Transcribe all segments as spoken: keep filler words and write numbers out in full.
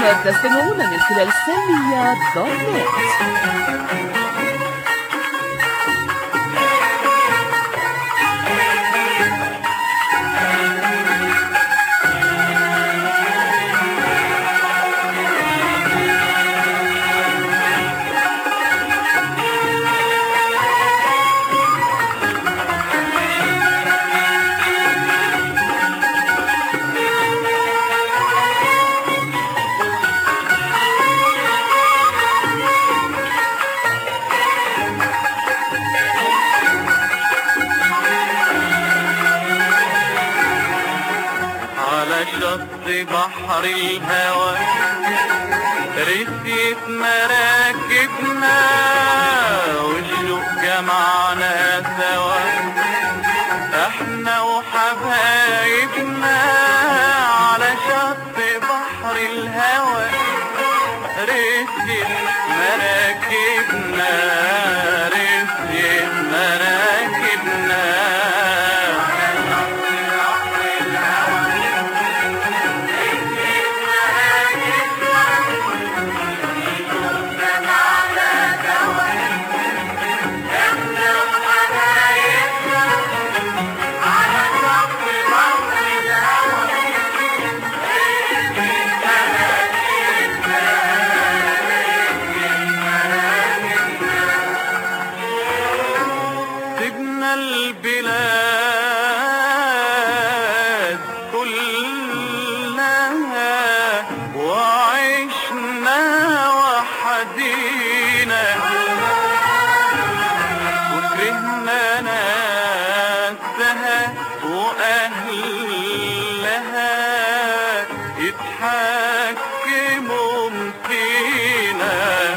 تستمعون من خلال سامية دوت نت. بحر الهوى رسيت مراكبنا والشوق جمعنا سوا احنا وحبايبنا على شط بحر الهوى رسيت مراكبنا رسيت مراكبنا البلاد كلها وعشنا وحدينا وكرهنا ناسها وأهلها يتحكموا فينا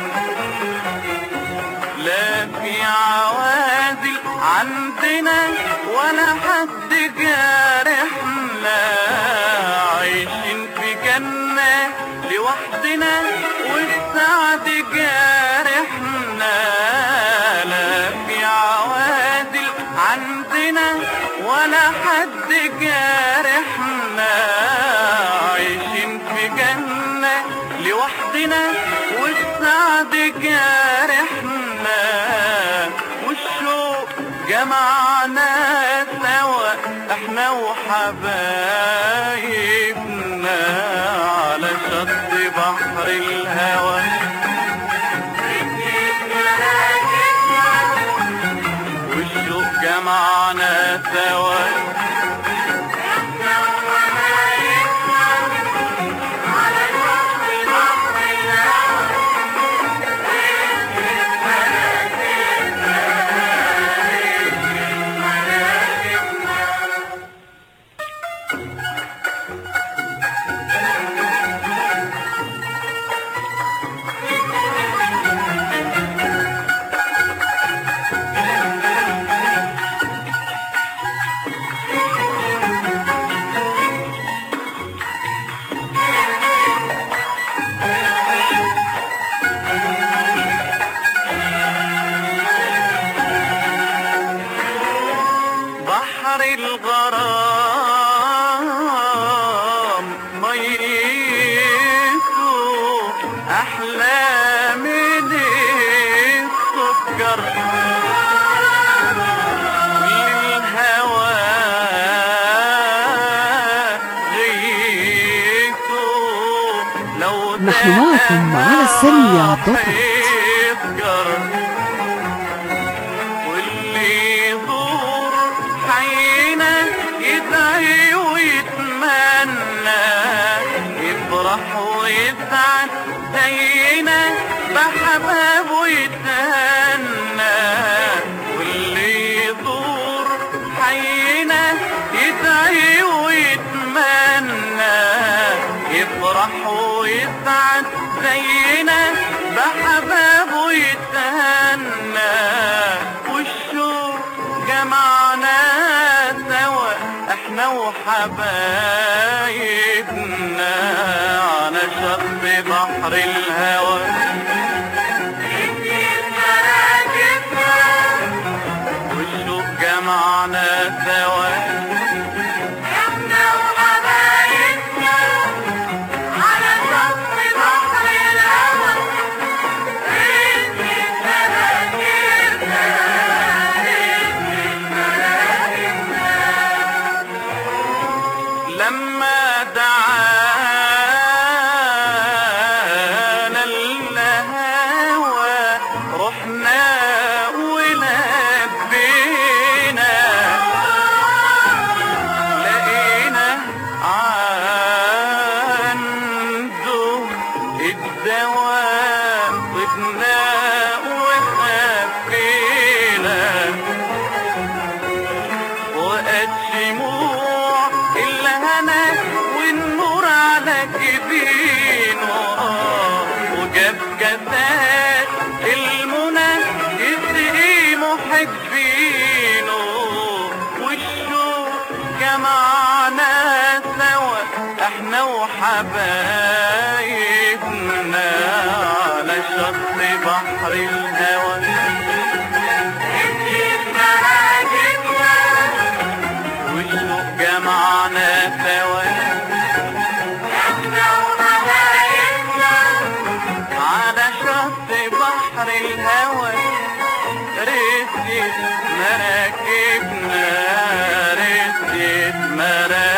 لا في عوازل عندنا ولا حد جارحنا عايشين في جنة لوحدنا والسعد جارحنا لا في عوازل عندنا ولا حد جارحنا عايشين في جنة لوحدنا والسعد جارحنا والشوق جمعنا سوا احنا وحبايبنا على شط بحر الهوى والشوق جمعنا سوا بحر الغرام ميته أحلى من السكر والهوى غيته لو نحن معكم على سامية دوت نت. يدعي ويتمنى يفرح ويسعد زينا بحبابه يتهنى واللي يزور حينا يدعي ويتمنى يفرح ويسعد زينا بحبابه يتهنى والشوق جمعنا سوا احنا وحبايبنا على شط بحر الهوى والشوق جمعنا سوا احنا وحبايبنا على شط بحر الناس المنى يسقي محبينه والشوق جمعنا سوا احنا وحبايبنا على شط بحر الهوى والشوق جمعنا سوا احنا وحبايبنا على شط بحر الهوى رسيت مراكبنا رسيت مراكبنا